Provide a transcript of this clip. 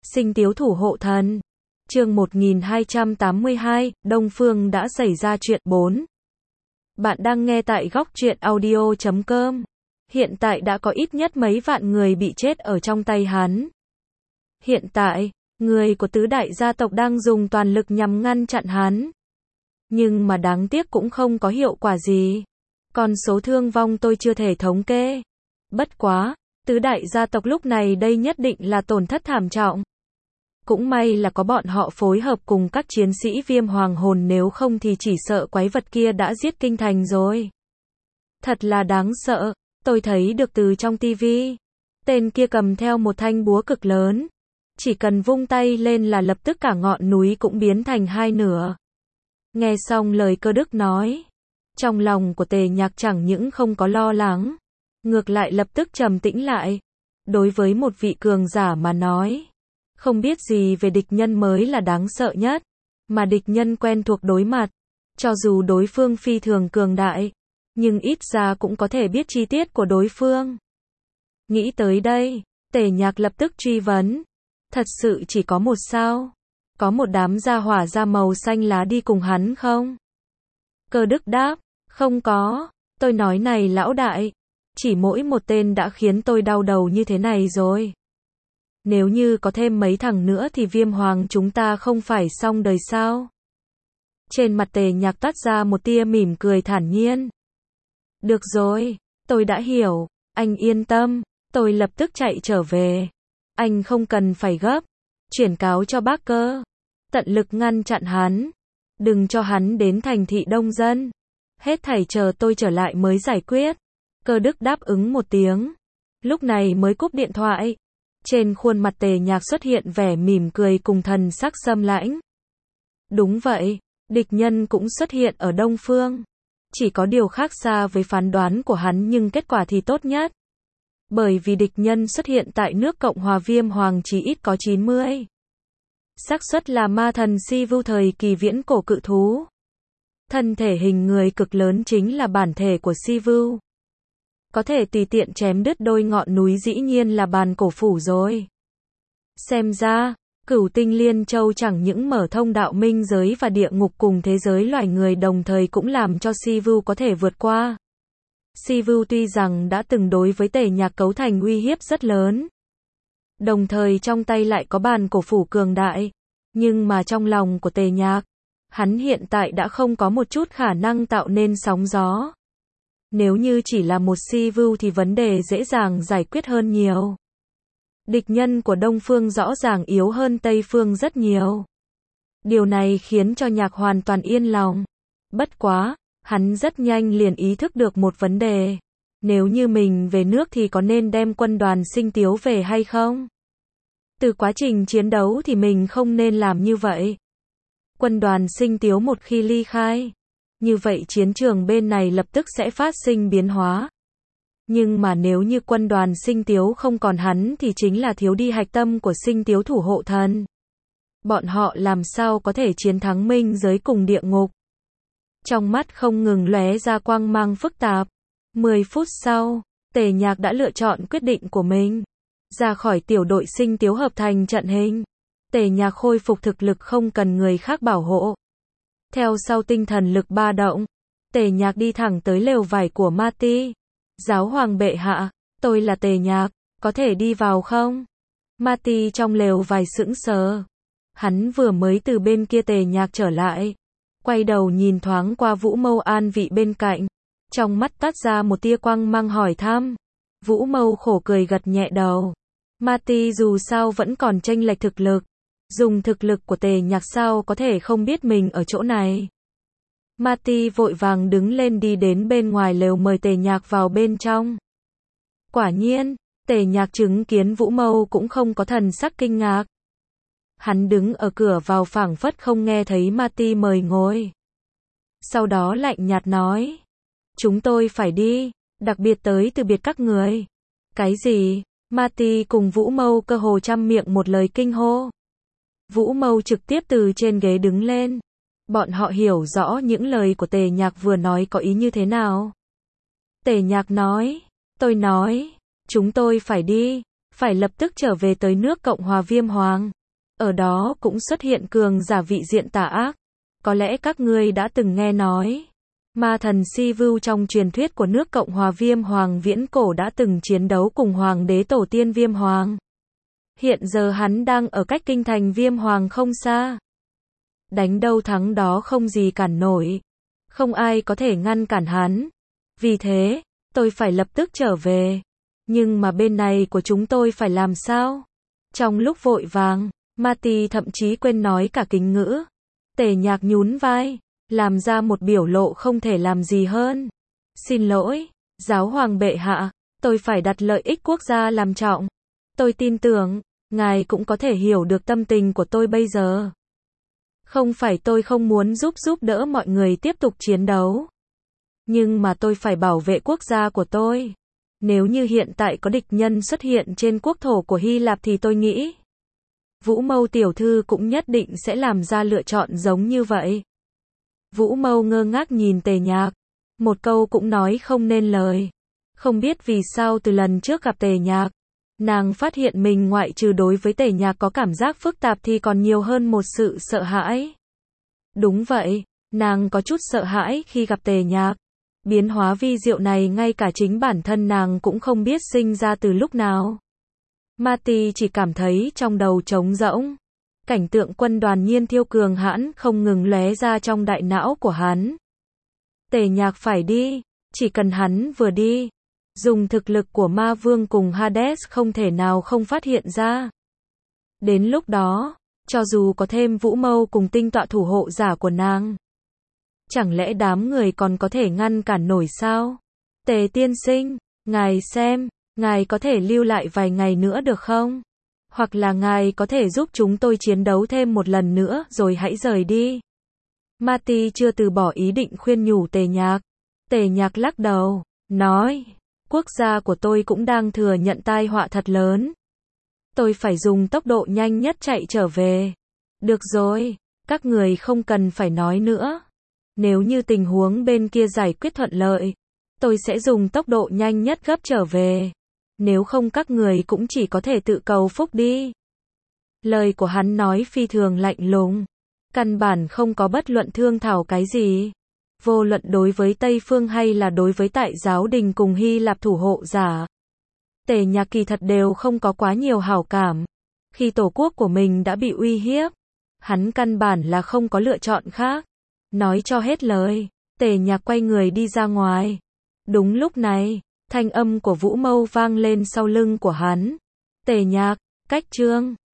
Sinh Tiếu Thủ Hộ Thần. Chương 1282, Đông Phương đã xảy ra chuyện 4. Bạn đang nghe tại góc truyện audio.com. Hiện tại đã có ít nhất mấy vạn người bị chết ở trong tay hắn. Hiện tại, người của tứ đại gia tộc đang dùng toàn lực nhằm ngăn chặn hắn. Nhưng mà đáng tiếc cũng không có hiệu quả gì. Con số thương vong tôi chưa thể thống kê. Bất quá, tứ đại gia tộc lúc này đây nhất định là tổn thất thảm trọng. Cũng may là có bọn họ phối hợp cùng các chiến sĩ Viêm Hoàng Hồn, nếu không thì chỉ sợ quái vật kia đã giết kinh thành rồi. Thật là đáng sợ, tôi thấy được từ trong tivi. Tên kia cầm theo một thanh búa cực lớn. Chỉ cần vung tay lên là lập tức cả ngọn núi cũng biến thành hai nửa. Nghe xong lời Cơ Đức nói, trong lòng của Tề Nhạc chẳng những không có lo lắng, ngược lại lập tức trầm tĩnh lại. Đối với một vị cường giả mà nói, không biết gì về địch nhân mới là đáng sợ nhất, mà địch nhân quen thuộc đối mặt, cho dù đối phương phi thường cường đại, nhưng ít ra cũng có thể biết chi tiết của đối phương. Nghĩ tới đây, Tề Nhạc lập tức truy vấn, thật sự chỉ có một sao? Có một đám gia hỏa da màu xanh lá đi cùng hắn không? Cơ Đức đáp, không có, tôi nói này lão đại, chỉ mỗi một tên đã khiến tôi đau đầu như thế này rồi. Nếu như có thêm mấy thằng nữa thì Viêm Hoàng chúng ta không phải xong đời sao? Trên mặt Tề Nhạc toát ra một tia mỉm cười thản nhiên. Được rồi, tôi đã hiểu, anh yên tâm, tôi lập tức chạy trở về. Anh không cần phải gấp, chuyển cáo cho bác Cơ, tận lực ngăn chặn hắn, đừng cho hắn đến thành thị đông dân. Hết thảy chờ tôi trở lại mới giải quyết. Cơ Đức đáp ứng một tiếng, lúc này mới cúp điện thoại. Trên khuôn mặt Tề Nhạc xuất hiện vẻ mỉm cười cùng thần sắc xâm lãnh. Đúng vậy, địch nhân cũng xuất hiện ở Đông Phương. Chỉ có điều khác xa với phán đoán của hắn, nhưng kết quả thì tốt nhất. Bởi vì địch nhân xuất hiện tại nước Cộng hòa Viêm Hoàng chỉ ít có 90. Xác suất là ma thần Sivu thời kỳ viễn cổ cự thú. Thân thể hình người cực lớn chính là bản thể của Sivu. Có thể tùy tiện chém đứt đôi ngọn núi dĩ nhiên là bàn cổ phủ rồi. Xem ra, Cửu Tinh Liên Châu chẳng những mở thông đạo minh giới và địa ngục cùng thế giới loài người, đồng thời cũng làm cho Sivu có thể vượt qua. Sivu tuy rằng đã từng đối với Tề Nhạc cấu thành uy hiếp rất lớn, đồng thời trong tay lại có bàn cổ phủ cường đại, nhưng mà trong lòng của Tề Nhạc, hắn hiện tại đã không có một chút khả năng tạo nên sóng gió. Nếu như chỉ là một Sivu thì vấn đề dễ dàng giải quyết hơn nhiều. Địch nhân của Đông Phương rõ ràng yếu hơn Tây Phương rất nhiều. Điều này khiến cho Nhạc hoàn toàn yên lòng. Bất quá, hắn rất nhanh liền ý thức được một vấn đề. Nếu như mình về nước thì có nên đem quân đoàn Sinh Tiếu về hay không? Từ quá trình chiến đấu thì mình không nên làm như vậy. Quân đoàn Sinh Tiếu một khi ly khai, như vậy chiến trường bên này lập tức sẽ phát sinh biến hóa. Nhưng mà nếu như quân đoàn Sinh Tiếu không còn hắn thì chính là thiếu đi hạch tâm của Sinh Tiếu Thủ Hộ Thần. Bọn họ làm sao có thể chiến thắng minh giới cùng địa ngục? Trong mắt không ngừng lóe ra quang mang phức tạp. 10 phút sau, Tề Nhạc đã lựa chọn quyết định của mình. Ra khỏi tiểu đội Sinh Tiếu hợp thành trận hình. Tề Nhạc khôi phục thực lực không cần người khác bảo hộ. Theo sau tinh thần lực ba động, Tề Nhạc đi thẳng tới lều vải của Ma Ti. Giáo hoàng bệ hạ, tôi là Tề Nhạc, có thể đi vào không? Ma Ti trong lều vải sững sờ. Hắn vừa mới từ bên kia Tề Nhạc trở lại. Quay đầu nhìn thoáng qua Vũ Mâu an vị bên cạnh. Trong mắt toát ra một tia quang mang hỏi thăm. Vũ Mâu khổ cười gật nhẹ đầu. Ma Ti dù sao vẫn còn chênh lệch thực lực. Dùng thực lực của Tề Nhạc sao có thể không biết mình ở chỗ này. Ma Ti vội vàng đứng lên đi đến bên ngoài lều mời Tề Nhạc vào bên trong. Quả nhiên, Tề Nhạc chứng kiến Vũ Mâu cũng không có thần sắc kinh ngạc. Hắn đứng ở cửa vào phảng phất không nghe thấy Ma Ti mời ngồi. Sau đó lạnh nhạt nói, chúng tôi phải đi, đặc biệt tới từ biệt các người. Cái gì? Ma Ti cùng Vũ Mâu cơ hồ trăm miệng một lời kinh hô. Vũ Mâu trực tiếp từ trên ghế đứng lên. Bọn họ hiểu rõ những lời của Tề Nhạc vừa nói có ý như thế nào. Tề Nhạc nói, tôi nói, chúng tôi phải đi, phải lập tức trở về tới nước Cộng hòa Viêm Hoàng. Ở đó cũng xuất hiện cường giả vị diện tà ác. Có lẽ các ngươi đã từng nghe nói, ma thần Sivu trong truyền thuyết của nước Cộng hòa Viêm Hoàng viễn cổ đã từng chiến đấu cùng Hoàng đế tổ tiên Viêm Hoàng. Hiện giờ hắn đang ở cách kinh thành Viêm Hoàng không xa. Đánh đâu thắng đó không gì cản nổi. Không ai có thể ngăn cản hắn. Vì thế, tôi phải lập tức trở về. Nhưng mà bên này của chúng tôi phải làm sao? Trong lúc vội vàng, Marty thậm chí quên nói cả kính ngữ. Tề Nhạc nhún vai, làm ra một biểu lộ không thể làm gì hơn. Xin lỗi, giáo hoàng bệ hạ, tôi phải đặt lợi ích quốc gia làm trọng. Tôi tin tưởng, ngài cũng có thể hiểu được tâm tình của tôi bây giờ. Không phải tôi không muốn giúp đỡ mọi người tiếp tục chiến đấu. Nhưng mà tôi phải bảo vệ quốc gia của tôi. Nếu như hiện tại có địch nhân xuất hiện trên quốc thổ của Hy Lạp thì tôi nghĩ Vũ Mâu tiểu thư cũng nhất định sẽ làm ra lựa chọn giống như vậy. Vũ Mâu ngơ ngác nhìn Tề Nhạc. Một câu cũng nói không nên lời. Không biết vì sao từ lần trước gặp Tề Nhạc, nàng phát hiện mình ngoại trừ đối với Tề Nhạc có cảm giác phức tạp thì còn nhiều hơn một sự sợ hãi. Đúng vậy, nàng có chút sợ hãi khi gặp Tề Nhạc. Biến hóa vi diệu này ngay cả chính bản thân nàng cũng không biết sinh ra từ lúc nào. Marty chỉ cảm thấy trong đầu trống rỗng. Cảnh tượng quân đoàn Nhiên Thiêu cường hãn không ngừng lóe ra trong đại não của hắn. Tề Nhạc phải đi, chỉ cần hắn vừa đi, dùng thực lực của ma vương cùng Hades không thể nào không phát hiện ra. Đến lúc đó, cho dù có thêm Vũ Mâu cùng tinh tọa thủ hộ giả của nàng, chẳng lẽ đám người còn có thể ngăn cản nổi sao? Tề tiên sinh, ngài xem, ngài có thể lưu lại vài ngày nữa được không? Hoặc là ngài có thể giúp chúng tôi chiến đấu thêm một lần nữa rồi hãy rời đi. Marty chưa từ bỏ ý định khuyên nhủ Tề Nhạc. Tề Nhạc lắc đầu, nói, quốc gia của tôi cũng đang thừa nhận tai họa thật lớn. Tôi phải dùng tốc độ nhanh nhất chạy trở về. Được rồi, các người không cần phải nói nữa. Nếu như tình huống bên kia giải quyết thuận lợi, tôi sẽ dùng tốc độ nhanh nhất gấp trở về. Nếu không các người cũng chỉ có thể tự cầu phúc đi. Lời của hắn nói phi thường lạnh lùng. Căn bản không có bất luận thương thảo cái gì. Vô luận đối với Tây Phương hay là đối với tại giáo đình cùng Hy Lạp thủ hộ giả. Tề Nhạc kỳ thật đều không có quá nhiều hảo cảm. Khi tổ quốc của mình đã bị uy hiếp, hắn căn bản là không có lựa chọn khác. Nói cho hết lời, Tề Nhạc quay người đi ra ngoài. Đúng lúc này, thanh âm của Vũ Mâu vang lên sau lưng của hắn. Tề Nhạc, cách chương